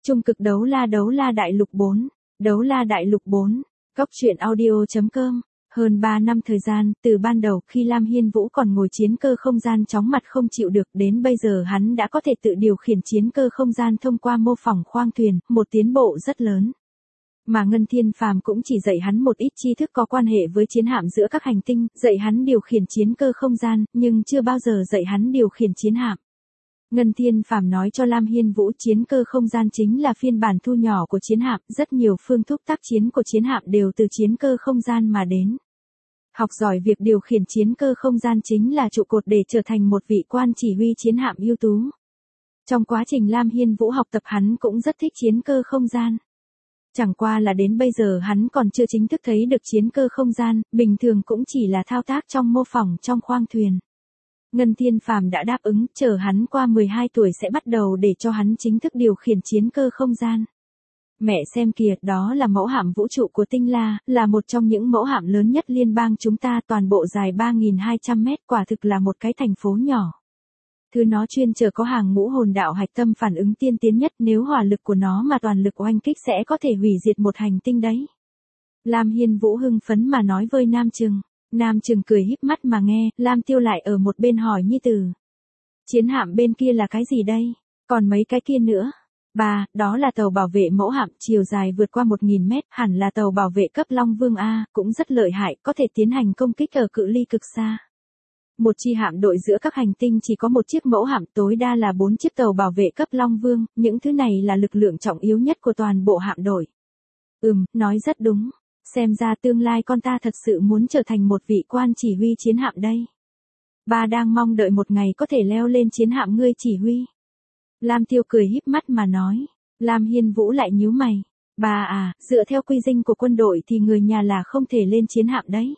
Trung cực đấu la đại lục 4. Đấu la đại lục 4. Cóc truyện audio.com. Hơn 3 năm thời gian, từ ban đầu khi Lam Hiên Vũ còn ngồi chiến cơ không gian chóng mặt không chịu được, đến bây giờ hắn đã có thể tự điều khiển chiến cơ không gian thông qua mô phỏng khoang thuyền, một tiến bộ rất lớn. Mà Ngân Thiên Phàm cũng chỉ dạy hắn một ít tri thức có quan hệ với chiến hạm giữa các hành tinh, dạy hắn điều khiển chiến cơ không gian, nhưng chưa bao giờ dạy hắn điều khiển chiến hạm. Ngân Thiên Phàm nói cho Lam Hiên Vũ chiến cơ không gian chính là phiên bản thu nhỏ của chiến hạm, rất nhiều phương thức tác chiến của chiến hạm đều từ chiến cơ không gian mà đến. Học giỏi việc điều khiển chiến cơ không gian chính là trụ cột để trở thành một vị quan chỉ huy chiến hạm ưu tú. Trong quá trình Lam Hiên Vũ học tập hắn cũng rất thích chiến cơ không gian. Chẳng qua là đến bây giờ hắn còn chưa chính thức thấy được chiến cơ không gian, bình thường cũng chỉ là thao tác trong mô phỏng trong khoang thuyền. Ngân Thiên Phàm đã đáp ứng, chờ hắn qua 12 tuổi sẽ bắt đầu để cho hắn chính thức điều khiển chiến cơ không gian. Mẹ xem kìa, đó là mẫu hạm vũ trụ của Tinh La, là một trong những mẫu hạm lớn nhất liên bang chúng ta, toàn bộ dài 3.200 mét, quả thực là một cái thành phố nhỏ. Thứ nó chuyên chở có hàng ngũ hồn đạo hạch tâm phản ứng tiên tiến nhất, nếu hỏa lực của nó mà toàn lực oanh kích sẽ có thể hủy diệt một hành tinh đấy. Lam Hiên Vũ hưng phấn mà nói với Nam Trừng. Nam Trừng cười híp mắt mà nghe, Lam Tiêu lại ở một bên hỏi Nhi Tử. Chiến hạm bên kia là cái gì đây? Còn mấy cái kia nữa? Bà, đó là tàu bảo vệ mẫu hạm, chiều dài vượt qua 1.000 mét, hẳn là tàu bảo vệ cấp Long Vương A, cũng rất lợi hại, có thể tiến hành công kích ở cự ly cực xa. Một chi hạm đội giữa các hành tinh chỉ có một chiếc mẫu hạm, tối đa là 4 chiếc tàu bảo vệ cấp Long Vương, những thứ này là lực lượng trọng yếu nhất của toàn bộ hạm đội. Nói rất đúng. Xem ra tương lai con ta thật sự muốn trở thành một vị quan chỉ huy chiến hạm đây. Ba đang mong đợi một ngày có thể leo lên chiến hạm ngươi chỉ huy. Lam Tiêu cười híp mắt mà nói. Lam Hiên Vũ lại nhíu mày. Bà à, dựa theo quy định của quân đội thì người nhà là không thể lên chiến hạm đấy.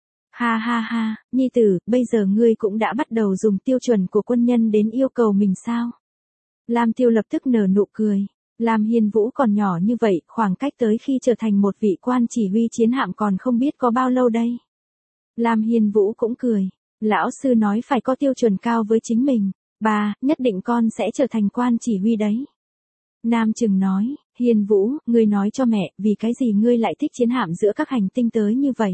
Ha ha ha, Nhi Tử, bây giờ ngươi cũng đã bắt đầu dùng tiêu chuẩn của quân nhân đến yêu cầu mình sao? Lam Tiêu lập tức nở nụ cười. Lam Hiên Vũ còn nhỏ như vậy, khoảng cách tới khi trở thành một vị quan chỉ huy chiến hạm còn không biết có bao lâu đây. Lam Hiên Vũ cũng cười. Lão sư nói phải có tiêu chuẩn cao với chính mình. Bà, nhất định con sẽ trở thành quan chỉ huy đấy. Nam Trừng nói, Hiên Vũ, ngươi nói cho mẹ, vì cái gì ngươi lại thích chiến hạm giữa các hành tinh tới như vậy?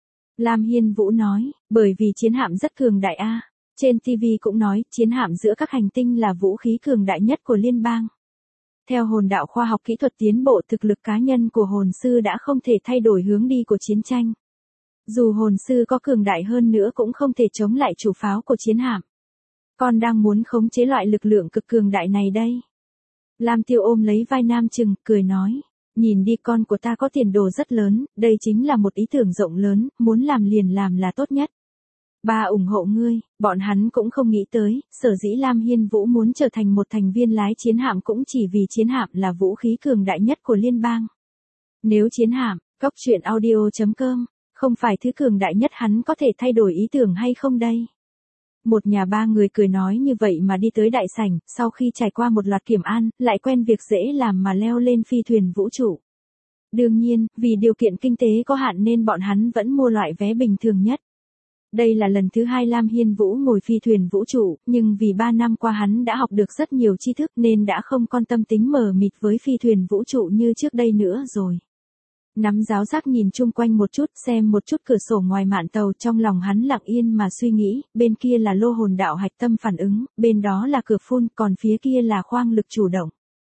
Lam Hiên Vũ nói, bởi vì chiến hạm rất cường đại a. Trên TV cũng nói, chiến hạm giữa các hành tinh là vũ khí cường đại nhất của liên bang. Theo hồn đạo khoa học kỹ thuật tiến bộ, thực lực cá nhân của hồn sư đã không thể thay đổi hướng đi của chiến tranh. Dù hồn sư có cường đại hơn nữa cũng không thể chống lại chủ pháo của chiến hạm. Con đang muốn khống chế loại lực lượng cực cường đại này đây. Lam Tiêu ôm lấy vai Nam Trừng, cười nói. Nhìn đi, con của ta có tiền đồ rất lớn, đây chính là một ý tưởng rộng lớn, muốn làm liền làm là tốt nhất. Ba ủng hộ ngươi, bọn hắn cũng không nghĩ tới, sở dĩ Lam Hiên Vũ muốn trở thành một thành viên lái chiến hạm cũng chỉ vì chiến hạm là vũ khí cường đại nhất của liên bang. Nếu chiến hạm, cóc truyện audio.com, không phải thứ cường đại nhất hắn có thể thay đổi ý tưởng hay không đây? Một nhà ba người cười nói như vậy mà đi tới đại sảnh, sau khi trải qua một loạt kiểm an, lại quen việc dễ làm mà leo lên phi thuyền vũ trụ. Đương nhiên, vì điều kiện kinh tế có hạn nên bọn hắn vẫn mua loại vé bình thường nhất. Đây là lần thứ 2 Lam Hiên Vũ ngồi phi thuyền vũ trụ, nhưng vì 3 năm qua hắn đã học được rất nhiều tri thức nên đã không còn tâm tính mờ mịt với phi thuyền vũ trụ như trước đây nữa rồi. Nắm giáo giác nhìn chung quanh một chút, xem một chút cửa sổ ngoài mạn tàu, trong lòng hắn lặng yên mà suy nghĩ, bên kia là lô hồn đạo hạch tâm phản ứng, bên đó là cửa phun, còn phía kia là khoang lực chủ động.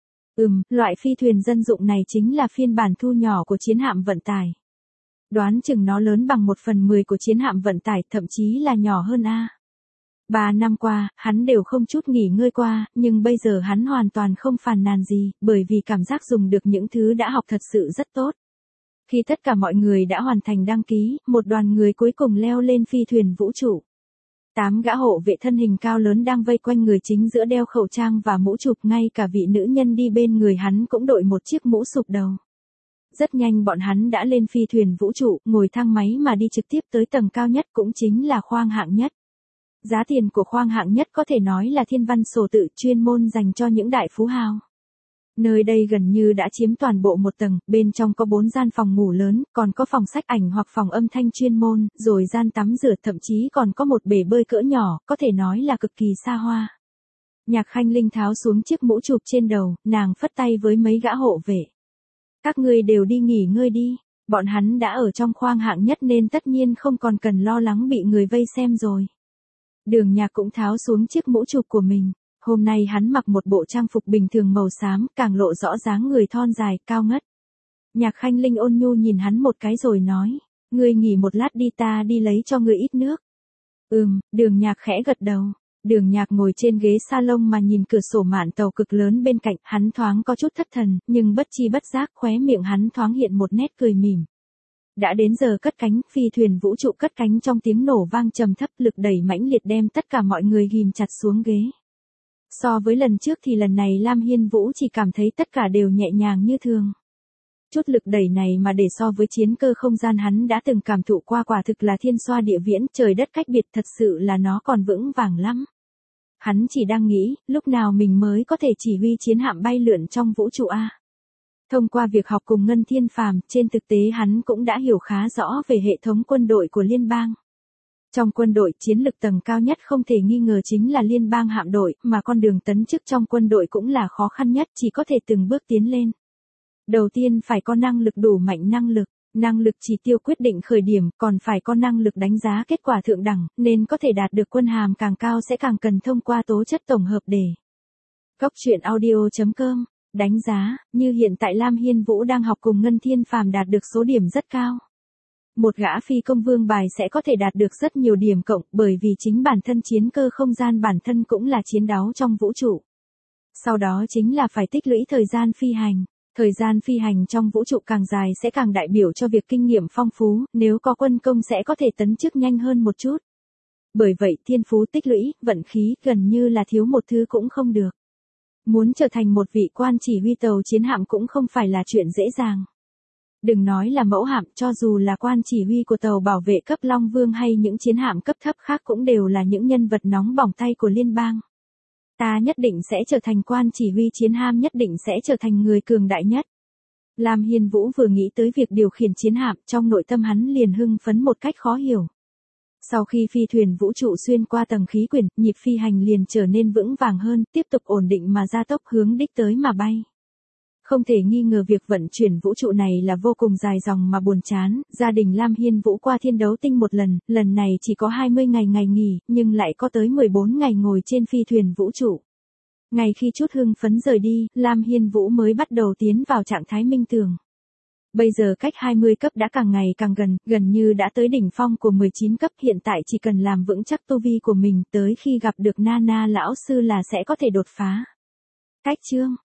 Loại phi thuyền dân dụng này chính là phiên bản thu nhỏ của chiến hạm vận tải. Đoán chừng nó lớn bằng 1/10 của chiến hạm vận tải, thậm chí là nhỏ hơn a. 3 năm qua, hắn đều không chút nghỉ ngơi qua, nhưng bây giờ hắn hoàn toàn không phàn nàn gì, bởi vì cảm giác dùng được những thứ đã học thật sự rất tốt. Khi tất cả mọi người đã hoàn thành đăng ký, một đoàn người cuối cùng leo lên phi thuyền vũ trụ. 8 gã hộ vệ thân hình cao lớn đang vây quanh người chính giữa, đeo khẩu trang và mũ chụp, ngay cả vị nữ nhân đi bên người hắn cũng đội một chiếc mũ sụp đầu. Rất nhanh bọn hắn đã lên phi thuyền vũ trụ, ngồi thang máy mà đi trực tiếp tới tầng cao nhất, cũng chính là khoang hạng nhất. Giá tiền của khoang hạng nhất có thể nói là thiên văn sổ tự, chuyên môn dành cho những đại phú hào. Nơi đây gần như đã chiếm toàn bộ một tầng, bên trong có 4 gian phòng ngủ lớn, còn có phòng sách ảnh hoặc phòng âm thanh chuyên môn, rồi gian tắm rửa, thậm chí còn có một bể bơi cỡ nhỏ, có thể nói là cực kỳ xa hoa. Nhạc Khanh Linh tháo xuống chiếc mũ chụp trên đầu, nàng phất tay với mấy gã hộ vệ. Các ngươi đều đi nghỉ ngơi đi, bọn hắn đã ở trong khoang hạng nhất nên tất nhiên không còn cần lo lắng bị người vây xem rồi. Đường Nhạc cũng tháo xuống chiếc mũ chụp của mình, hôm nay hắn mặc một bộ trang phục bình thường màu xám, càng lộ rõ dáng người thon dài, cao ngất. Nhạc Khanh Linh ôn nhu nhìn hắn một cái rồi nói, ngươi nghỉ một lát đi, ta đi lấy cho ngươi ít nước. Đường Nhạc khẽ gật đầu. Đường Nhạc ngồi trên ghế salon mà nhìn cửa sổ mạn tàu cực lớn bên cạnh, hắn thoáng có chút thất thần, nhưng bất chi bất giác khóe miệng hắn thoáng hiện một nét cười mỉm. Đã đến giờ cất cánh, phi thuyền vũ trụ cất cánh trong tiếng nổ vang trầm thấp, lực đẩy mãnh liệt đem tất cả mọi người ghim chặt xuống ghế. So với lần trước thì lần này Lam Hiên Vũ chỉ cảm thấy tất cả đều nhẹ nhàng như thường. Chút lực đẩy này mà để so với chiến cơ không gian hắn đã từng cảm thụ qua quả thực là thiên xoa địa viễn, trời đất cách biệt, thật sự là nó còn vững vàng lắm. Hắn chỉ đang nghĩ, lúc nào mình mới có thể chỉ huy chiến hạm bay lượn trong vũ trụ a. Thông qua việc học cùng Ngân Thiên Phàm, trên thực tế hắn cũng đã hiểu khá rõ về hệ thống quân đội của liên bang. Trong quân đội, chiến lực tầng cao nhất không thể nghi ngờ chính là liên bang hạm đội, mà con đường tấn chức trong quân đội cũng là khó khăn nhất, chỉ có thể từng bước tiến lên. Đầu tiên phải có năng lực đủ mạnh, năng lực chỉ tiêu quyết định khởi điểm, còn phải có năng lực đánh giá kết quả thượng đẳng, nên có thể đạt được quân hàm càng cao sẽ càng cần thông qua tố chất tổng hợp để. Cốc truyện audio.com, đánh giá, như hiện tại Lam Hiên Vũ đang học cùng Ngân Thiên Phàm đạt được số điểm rất cao. Một gã phi công vương bài sẽ có thể đạt được rất nhiều điểm cộng, bởi vì chính bản thân chiến cơ không gian bản thân cũng là chiến đấu trong vũ trụ. Sau đó chính là phải tích lũy thời gian phi hành. Thời gian phi hành trong vũ trụ càng dài sẽ càng đại biểu cho việc kinh nghiệm phong phú, nếu có quân công sẽ có thể tấn chức nhanh hơn một chút. Bởi vậy thiên phú tích lũy, vận khí gần như là thiếu một thứ cũng không được. Muốn trở thành một vị quan chỉ huy tàu chiến hạm cũng không phải là chuyện dễ dàng. Đừng nói là mẫu hạm, cho dù là quan chỉ huy của tàu bảo vệ cấp Long Vương hay những chiến hạm cấp thấp khác cũng đều là những nhân vật nóng bỏng tay của liên bang. Ta nhất định sẽ trở thành quan chỉ huy chiến hạm, nhất định sẽ trở thành người cường đại nhất. Lam Hiên Vũ vừa nghĩ tới việc điều khiển chiến hạm, trong nội tâm hắn liền hưng phấn một cách khó hiểu. Sau khi phi thuyền vũ trụ xuyên qua tầng khí quyển, nhịp phi hành liền trở nên vững vàng hơn, tiếp tục ổn định mà gia tốc hướng đích tới mà bay. Không thể nghi ngờ việc vận chuyển vũ trụ này là vô cùng dài dòng mà buồn chán, gia đình Lam Hiên Vũ qua Thiên Đấu Tinh một lần này chỉ có 20 ngày nghỉ, nhưng lại có tới 14 ngày ngồi trên phi thuyền vũ trụ. Ngay khi chút hưng phấn rời đi, Lam Hiên Vũ mới bắt đầu tiến vào trạng thái minh tưởng. Bây giờ cách 20 cấp đã càng ngày càng gần như đã tới đỉnh phong của 19 cấp, hiện tại chỉ cần làm vững chắc tu vi của mình, tới khi gặp được Nana lão sư là sẽ có thể đột phá. Cách chương